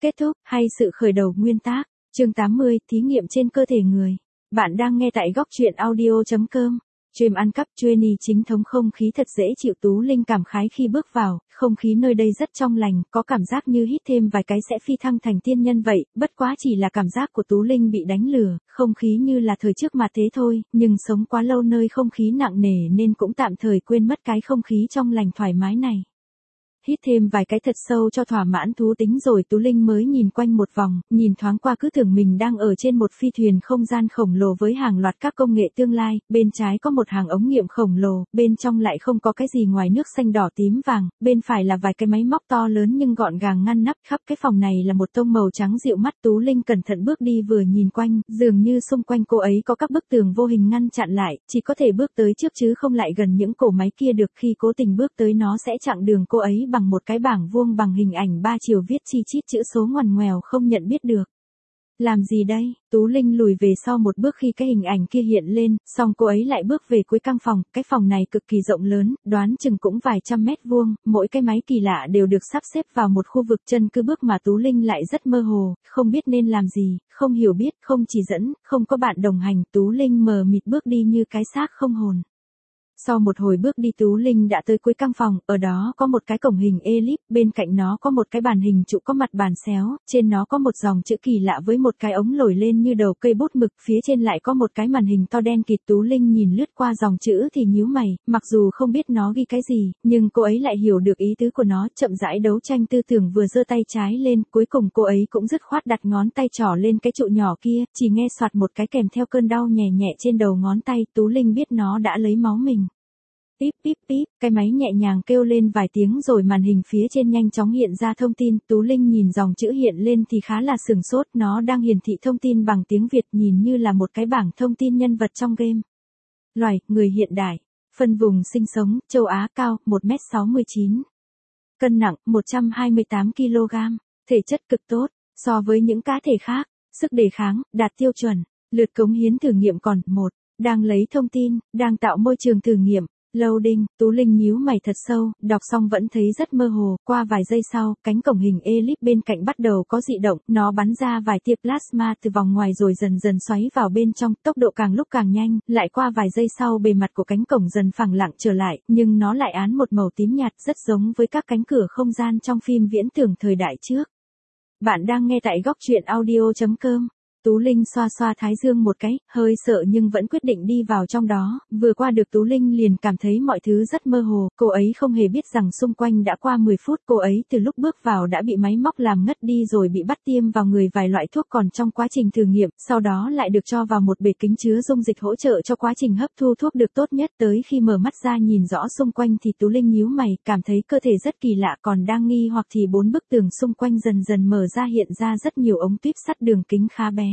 Kết thúc, hay sự khởi đầu nguyên tác. Chương 80, thí nghiệm trên cơ thể người. Bạn đang nghe tại góc truyện audio.com. Stream ăn cắp Journey chính thống không khí thật dễ chịu. Tú Linh cảm khái khi bước vào, không khí nơi đây rất trong lành, có cảm giác như hít thêm vài cái sẽ phi thăng thành tiên nhân vậy, bất quá chỉ là cảm giác của Tú Linh bị đánh lừa, không khí như là thời trước mà thế thôi, nhưng sống quá lâu nơi không khí nặng nề nên cũng tạm thời quên mất cái không khí trong lành thoải mái này. Hít thêm vài cái thật sâu cho thỏa mãn thú tính rồi Tú Linh mới nhìn quanh một vòng, nhìn thoáng qua cứ tưởng mình đang ở trên một phi thuyền không gian khổng lồ với hàng loạt các công nghệ tương lai, bên trái có một hàng ống nghiệm khổng lồ, bên trong lại không có cái gì ngoài nước xanh đỏ tím vàng, bên phải là vài cái máy móc to lớn nhưng gọn gàng ngăn nắp, khắp cái phòng này là một tông màu trắng dịu mắt. Tú Linh cẩn thận bước đi vừa nhìn quanh, dường như xung quanh cô ấy có các bức tường vô hình ngăn chặn lại, chỉ có thể bước tới trước chứ không lại gần những cổ máy kia được, khi cố tình bước tới nó sẽ chặn đường cô ấy bằng một cái bảng vuông bằng hình ảnh 3 chiều viết chi chít chữ số ngoằn ngoèo không nhận biết được. Làm gì đây? Tú Linh lùi về sau một bước khi cái hình ảnh kia hiện lên, xong cô ấy lại bước về cuối căn phòng, cái phòng này cực kỳ rộng lớn, đoán chừng cũng vài trăm mét vuông, mỗi cái máy kỳ lạ đều được sắp xếp vào một khu vực chân cứ bước mà Tú Linh lại rất mơ hồ, không biết nên làm gì, không hiểu biết, không chỉ dẫn, không có bạn đồng hành, Tú Linh mờ mịt bước đi như cái xác không hồn. Sau một hồi bước đi Tú Linh đã tới cuối căn phòng, ở đó có một cái cổng hình elip, bên cạnh nó có một cái bàn hình trụ có mặt bàn xéo, trên nó có một dòng chữ kỳ lạ với một cái ống lồi lên như đầu cây bút mực, phía trên lại có một cái màn hình to đen kịt. Tú Linh nhìn lướt qua dòng chữ thì nhíu mày, mặc dù không biết nó ghi cái gì, nhưng cô ấy lại hiểu được ý tứ của nó, chậm rãi đấu tranh tư tưởng vừa giơ tay trái lên, cuối cùng cô ấy cũng dứt khoát đặt ngón tay trỏ lên cái trụ nhỏ kia, chỉ nghe soạt một cái kèm theo cơn đau nhẹ nhẹ trên đầu ngón tay, Tú Linh biết nó đã lấy máu mình. Píp píp píp, cái máy nhẹ nhàng kêu lên vài tiếng rồi màn hình phía trên nhanh chóng hiện ra thông tin. Tú Linh nhìn dòng chữ hiện lên thì khá là sửng sốt, nó đang hiển thị thông tin bằng tiếng Việt, nhìn như là một cái bảng thông tin nhân vật trong game. Loài, người hiện đại, phân vùng sinh sống, châu Á, cao, 1m69. Cân nặng, 128 kg, thể chất cực tốt, so với những cá thể khác, sức đề kháng, đạt tiêu chuẩn, lượt cống hiến thử nghiệm còn, 1, đang lấy thông tin, đang tạo môi trường thử nghiệm. Loading, Tú Linh nhíu mày thật sâu, đọc xong vẫn thấy rất mơ hồ, qua vài giây sau, cánh cổng hình elip bên cạnh bắt đầu có dị động, nó bắn ra vài tia plasma từ vòng ngoài rồi dần dần xoáy vào bên trong, tốc độ càng lúc càng nhanh, lại qua vài giây sau bề mặt của cánh cổng dần phẳng lặng trở lại, nhưng nó lại án một màu tím nhạt rất giống với các cánh cửa không gian trong phim viễn tưởng thời đại trước. Bạn đang nghe tại góc truyện audio.com. Tú Linh xoa xoa thái dương một cái, hơi sợ nhưng vẫn quyết định đi vào trong đó, vừa qua được Tú Linh liền cảm thấy mọi thứ rất mơ hồ, cô ấy không hề biết rằng xung quanh đã qua 10 phút, cô ấy từ lúc bước vào đã bị máy móc làm ngất đi rồi bị bắt tiêm vào người vài loại thuốc còn trong quá trình thử nghiệm, sau đó lại được cho vào một bể kính chứa dung dịch hỗ trợ cho quá trình hấp thu thuốc được tốt nhất. Tới khi mở mắt ra nhìn rõ xung quanh thì Tú Linh nhíu mày, cảm thấy cơ thể rất kỳ lạ, còn đang nghi hoặc thì 4 bức tường xung quanh dần dần mở ra hiện ra rất nhiều ống tuyếp sắt đường kính khá bé.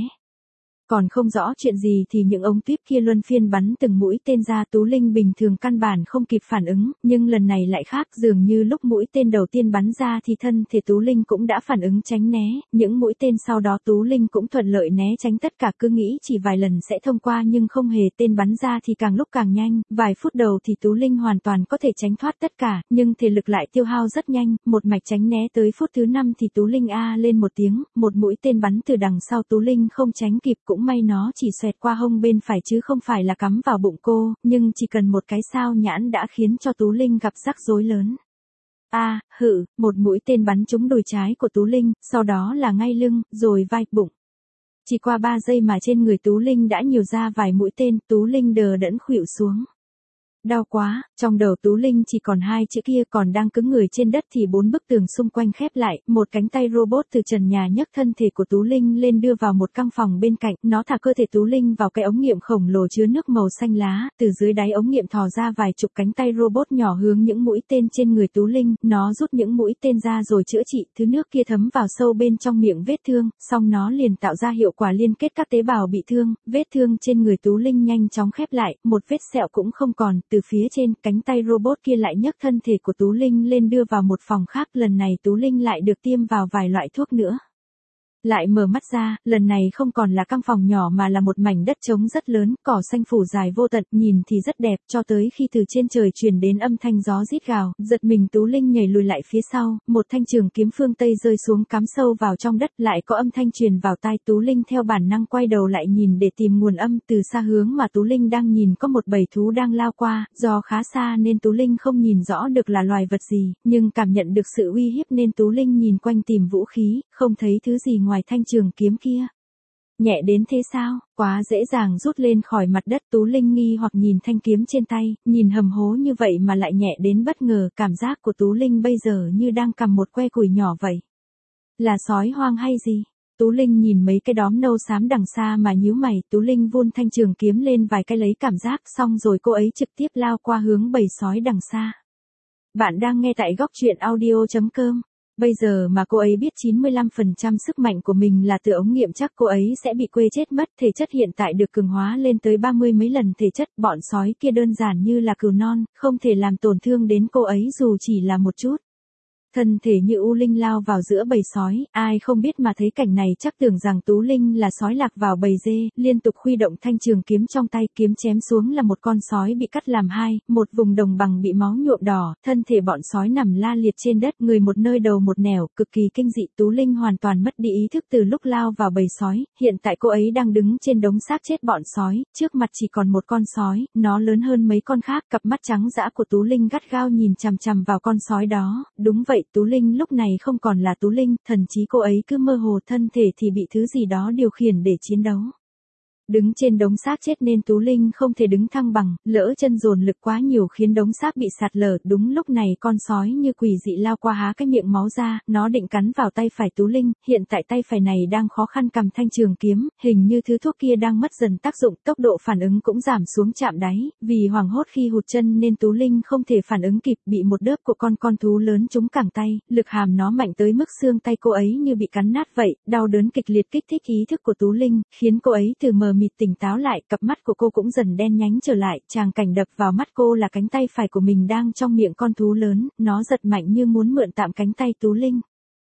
Còn không rõ chuyện gì thì những ống tuyếp kia luân phiên bắn từng mũi tên ra. Tú Linh bình thường căn bản không kịp phản ứng, nhưng lần này lại khác, dường như lúc mũi tên đầu tiên bắn ra thì thân thể Tú Linh cũng đã phản ứng tránh né, những mũi tên sau đó Tú Linh cũng thuận lợi né tránh tất cả, cứ nghĩ chỉ vài lần sẽ thông qua nhưng không hề, tên bắn ra thì càng lúc càng nhanh, vài phút đầu thì Tú Linh hoàn toàn có thể tránh thoát tất cả, nhưng thể lực lại tiêu hao rất nhanh, một mạch tránh né tới phút thứ 5 thì Tú Linh a lên một tiếng, một mũi tên bắn từ đằng sau Tú Linh không tránh kịp, cũng may nó chỉ xoẹt qua hông bên phải chứ không phải là cắm vào bụng cô, nhưng chỉ cần một cái sao nhãn đã khiến cho Tú Linh gặp rắc rối lớn. Một mũi tên bắn trúng đùi trái của Tú Linh, sau đó là ngay lưng, rồi vai, bụng. Chỉ qua 3 giây mà trên người Tú Linh đã nhiều ra vài mũi tên, Tú Linh đờ đẫn khuỵu xuống. Đau quá, trong đầu Tú Linh chỉ còn 2 chữ kia, còn đang cứng người trên đất thì 4 bức tường xung quanh khép lại, một cánh tay robot từ trần nhà nhấc thân thể của Tú Linh lên đưa vào một căn phòng bên cạnh, nó thả cơ thể Tú Linh vào cái ống nghiệm khổng lồ chứa nước màu xanh lá, từ dưới đáy ống nghiệm thò ra vài chục cánh tay robot nhỏ hướng những mũi tên trên người Tú Linh, nó rút những mũi tên ra rồi chữa trị, thứ nước kia thấm vào sâu bên trong miệng vết thương, xong nó liền tạo ra hiệu quả liên kết các tế bào bị thương, vết thương trên người Tú Linh nhanh chóng khép lại, một vết sẹo cũng không còn. Từ phía trên, cánh tay robot kia lại nhấc thân thể của Tú Linh lên đưa vào một phòng khác, lần này Tú Linh lại được tiêm vào vài loại thuốc nữa. Lại mở mắt ra, lần này không còn là căn phòng nhỏ mà là một mảnh đất trống rất lớn, cỏ xanh phủ dài vô tận, nhìn thì rất đẹp, cho tới khi từ trên trời truyền đến âm thanh gió rít gào, giật mình Tú Linh nhảy lùi lại phía sau, một thanh trường kiếm phương Tây rơi xuống cắm sâu vào trong đất, lại có âm thanh truyền vào tai Tú Linh theo bản năng quay đầu lại nhìn để tìm nguồn âm, từ xa hướng mà Tú Linh đang nhìn có một bầy thú đang lao qua, do khá xa nên Tú Linh không nhìn rõ được là loài vật gì, nhưng cảm nhận được sự uy hiếp nên Tú Linh nhìn quanh tìm vũ khí, không thấy thứ gì ngoài thanh trường kiếm kia. Nhẹ đến thế sao, quá dễ dàng rút lên khỏi mặt đất. Tú Linh nghi hoặc nhìn thanh kiếm trên tay, nhìn hầm hố như vậy mà lại nhẹ đến bất ngờ, cảm giác của Tú Linh bây giờ như đang cầm một que củi nhỏ vậy. Là sói hoang hay gì? Tú Linh nhìn mấy cái đóm nâu xám đằng xa mà nhíu mày, Tú Linh vun thanh trường kiếm lên vài cái lấy cảm giác, xong rồi cô ấy trực tiếp lao qua hướng bầy sói đằng xa. Bạn đang nghe tại góc truyện audio.com. Bây giờ mà cô ấy biết 95% sức mạnh của mình là từ ống nghiệm, chắc cô ấy sẽ bị quê chết mất. Thể chất hiện tại được cường hóa lên tới 30 mấy lần thể chất, bọn sói kia đơn giản như là cừu non, không thể làm tổn thương đến cô ấy dù chỉ là một chút. Thân thể như u linh lao vào giữa bầy sói, ai không biết mà thấy cảnh này chắc tưởng rằng Tú Linh là sói lạc vào bầy dê, liên tục huy động thanh trường kiếm trong tay, kiếm chém xuống là một con sói bị cắt làm hai, một vùng đồng bằng bị máu nhuộm đỏ, thân thể bọn sói nằm la liệt trên đất, người một nơi đầu một nẻo, cực kỳ kinh dị. Tú Linh hoàn toàn mất đi ý thức từ lúc lao vào bầy sói, hiện tại cô ấy đang đứng trên đống xác chết bọn sói, trước mặt chỉ còn một con sói, nó lớn hơn mấy con khác, cặp mắt trắng dã của Tú Linh gắt gao nhìn chằm chằm vào con sói đó. Đúng vậy, Tú Linh lúc này không còn là Tú Linh, thần trí cô ấy cứ mơ hồ, thân thể thì bị thứ gì đó điều khiển để chiến đấu. Đứng trên đống xác chết nên Tú Linh không thể đứng thăng bằng, lỡ chân dồn lực quá nhiều khiến đống xác bị sạt lở. Đúng lúc này con sói như quỷ dị lao qua há cái miệng máu ra, nó định cắn vào tay phải Tú Linh, hiện tại tay phải này đang khó khăn cầm thanh trường kiếm, hình như thứ thuốc kia đang mất dần tác dụng, tốc độ phản ứng cũng giảm xuống chạm đáy, vì hoảng hốt khi hụt chân nên Tú Linh không thể phản ứng kịp, bị một đớp của con thú lớn trúng cẳng tay, lực hàm nó mạnh tới mức xương tay cô ấy như bị cắn nát vậy, đau đớn kịch liệt kích thích ý thức của Tú Linh, khiến cô ấy từ mờ mịt tỉnh táo lại, cặp mắt của cô cũng dần đen nhánh trở lại, tràng cảnh đập vào mắt cô là cánh tay phải của mình đang trong miệng con thú lớn, nó giật mạnh như muốn mượn tạm cánh tay Tú Linh.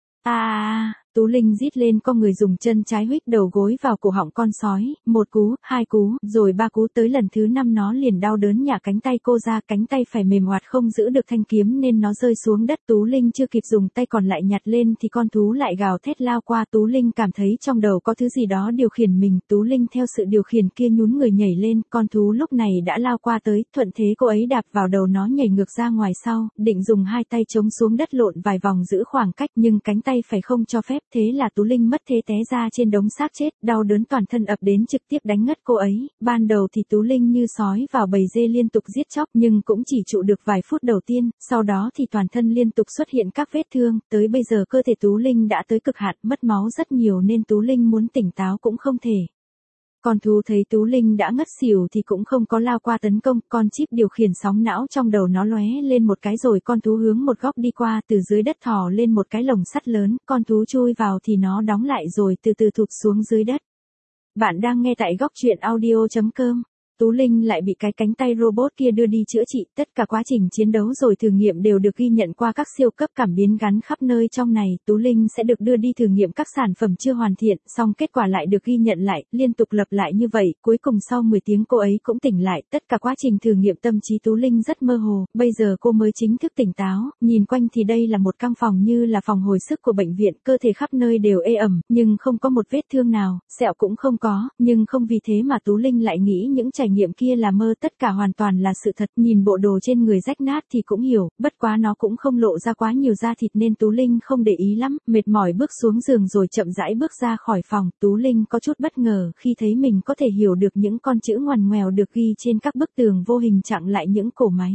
Tú Linh rít lên, con người dùng chân trái huých đầu gối vào cổ họng con sói, một cú, hai cú, rồi ba cú, tới lần thứ 5 nó liền đau đớn nhả cánh tay cô ra, cánh tay phải mềm oạt không giữ được thanh kiếm nên nó rơi xuống đất. Tú Linh chưa kịp dùng tay còn lại nhặt lên thì con thú lại gào thét lao qua. Tú Linh cảm thấy trong đầu có thứ gì đó điều khiển mình, Tú Linh theo sự điều khiển kia nhún người nhảy lên, con thú lúc này đã lao qua tới, thuận thế cô ấy đạp vào đầu nó nhảy ngược ra ngoài sau, định dùng hai tay chống xuống đất lộn vài vòng giữ khoảng cách nhưng cánh tay phải không cho phép, thế là Tú Linh mất thế té ra trên đống xác chết, đau đớn toàn thân ập đến trực tiếp đánh ngất cô ấy. Ban đầu thì Tú Linh như sói vào bầy dê liên tục giết chóc nhưng cũng chỉ trụ được vài phút đầu tiên, sau đó thì toàn thân liên tục xuất hiện các vết thương, tới bây giờ cơ thể Tú Linh đã tới cực hạn, mất máu rất nhiều nên Tú Linh muốn tỉnh táo cũng không thể. Con thú thấy Tú Linh đã ngất xỉu thì cũng không có lao qua tấn công, con chip điều khiển sóng não trong đầu nó lóe lên một cái rồi con thú hướng một góc đi qua, từ dưới đất thò lên một cái lồng sắt lớn, con thú chui vào thì nó đóng lại rồi từ từ thụt xuống dưới đất. Bạn đang nghe tại góc truyện audio.com. Tú Linh lại bị cái cánh tay robot kia đưa đi chữa trị, tất cả quá trình chiến đấu rồi thử nghiệm đều được ghi nhận qua các siêu cấp cảm biến gắn khắp nơi trong này. Tú Linh sẽ được đưa đi thử nghiệm các sản phẩm chưa hoàn thiện, xong kết quả lại được ghi nhận lại, liên tục lặp lại như vậy, cuối cùng sau 10 tiếng cô ấy cũng tỉnh lại, tất cả quá trình thử nghiệm tâm trí Tú Linh rất mơ hồ, bây giờ cô mới chính thức tỉnh táo, nhìn quanh thì đây là một căn phòng như là phòng hồi sức của bệnh viện, cơ thể khắp nơi đều ê ẩm, nhưng không có một vết thương nào, sẹo cũng không có, nhưng không vì thế mà Tú Linh lại nghĩ những trải nghiệm kia là mơ, tất cả hoàn toàn là sự thật. Nhìn bộ đồ trên người rách nát thì cũng hiểu, bất quá nó cũng không lộ ra quá nhiều da thịt nên Tú Linh không để ý lắm, mệt mỏi bước xuống giường rồi chậm rãi bước ra khỏi phòng. Tú Linh có chút bất ngờ khi thấy mình có thể hiểu được những con chữ ngoằn ngoèo được ghi trên các bức tường vô hình chặn lại những cổ máy.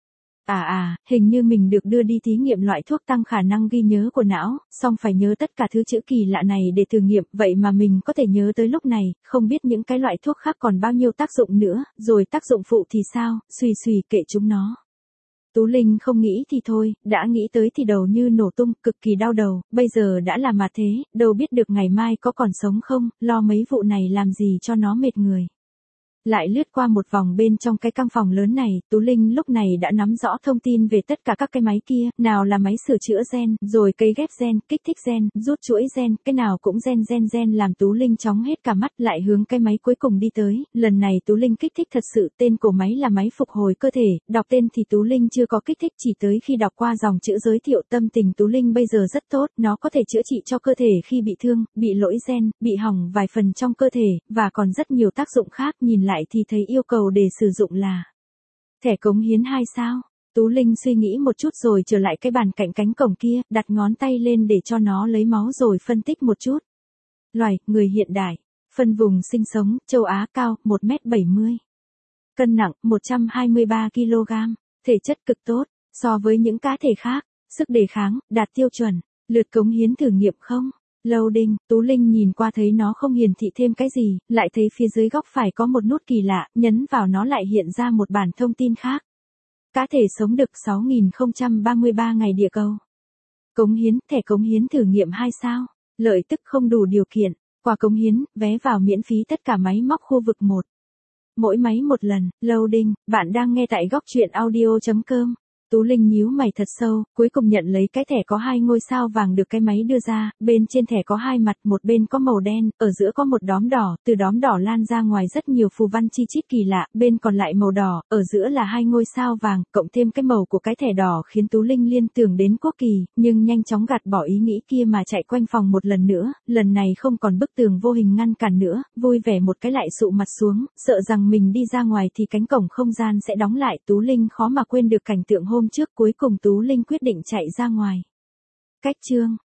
Hình như mình được đưa đi thí nghiệm loại thuốc tăng khả năng ghi nhớ của não, xong phải nhớ tất cả thứ chữ kỳ lạ này để thử nghiệm, vậy mà mình có thể nhớ tới lúc này, không biết những cái loại thuốc khác còn bao nhiêu tác dụng nữa, rồi tác dụng phụ thì sao, xùy kệ chúng nó. Tú Linh không nghĩ thì thôi, đã nghĩ tới thì đầu như nổ tung, cực kỳ đau đầu, bây giờ đã là mà thế, đâu biết được ngày mai có còn sống không, lo mấy vụ này làm gì cho nó mệt người. Lại lướt qua một vòng bên trong cái căn phòng lớn này, Tú Linh lúc này đã nắm rõ thông tin về tất cả các cái máy kia, nào là máy sửa chữa gen, rồi cấy ghép gen, kích thích gen, rút chuỗi gen, cái nào cũng gen làm Tú Linh chóng hết cả mắt, lại hướng cái máy cuối cùng đi tới. Lần này Tú Linh kích thích thật sự, tên của máy là máy phục hồi cơ thể, đọc tên thì Tú Linh chưa có kích thích, chỉ tới khi đọc qua dòng chữ giới thiệu. Tâm tình Tú Linh bây giờ rất tốt, nó có thể chữa trị cho cơ thể khi bị thương, bị lỗi gen, bị hỏng vài phần trong cơ thể, và còn rất nhiều tác dụng khác. Nhìn lại thì thấy yêu cầu để sử dụng là thẻ cống hiến 2 sao. Tú Linh suy nghĩ một chút rồi trở lại cái bàn cạnh cánh cổng kia, đặt ngón tay lên để cho nó lấy máu rồi phân tích một chút. Loài, người hiện đại, phân vùng sinh sống, châu Á, cao 1m70. Cân nặng 123 kg, thể chất cực tốt, so với những cá thể khác, sức đề kháng, đạt tiêu chuẩn, lượt cống hiến thử nghiệm không? Loading, Tú Linh nhìn qua thấy nó không hiển thị thêm cái gì, lại thấy phía dưới góc phải có một nút kỳ lạ, nhấn vào nó lại hiện ra một bản thông tin khác. Cá thể sống được 6033 ngày địa cầu. Cống hiến, thẻ cống hiến thử nghiệm 2 sao. Lợi tức không đủ điều kiện, quà cống hiến, vé vào miễn phí tất cả máy móc khu vực 1. Mỗi máy một lần. Loading, bạn đang nghe tại góc truyện audio.com. Tú Linh nhíu mày thật sâu, cuối cùng nhận lấy cái thẻ có 2 ngôi sao vàng được cái máy đưa ra, bên trên thẻ có 2 mặt, một bên có màu đen, ở giữa có một đốm đỏ, từ đốm đỏ lan ra ngoài rất nhiều phù văn chi chít kỳ lạ, bên còn lại màu đỏ, ở giữa là 2 ngôi sao vàng, cộng thêm cái màu của cái thẻ đỏ khiến Tú Linh liên tưởng đến quốc kỳ, nhưng nhanh chóng gạt bỏ ý nghĩ kia mà chạy quanh phòng một lần nữa, lần này không còn bức tường vô hình ngăn cản nữa, vui vẻ một cái lại sụ mặt xuống, sợ rằng mình đi ra ngoài thì cánh cổng không gian sẽ đóng lại. Tú Linh khó mà quên được cảnh tượng hôm trước. Cuối cùng Tú Linh quyết định chạy ra ngoài. Cách chương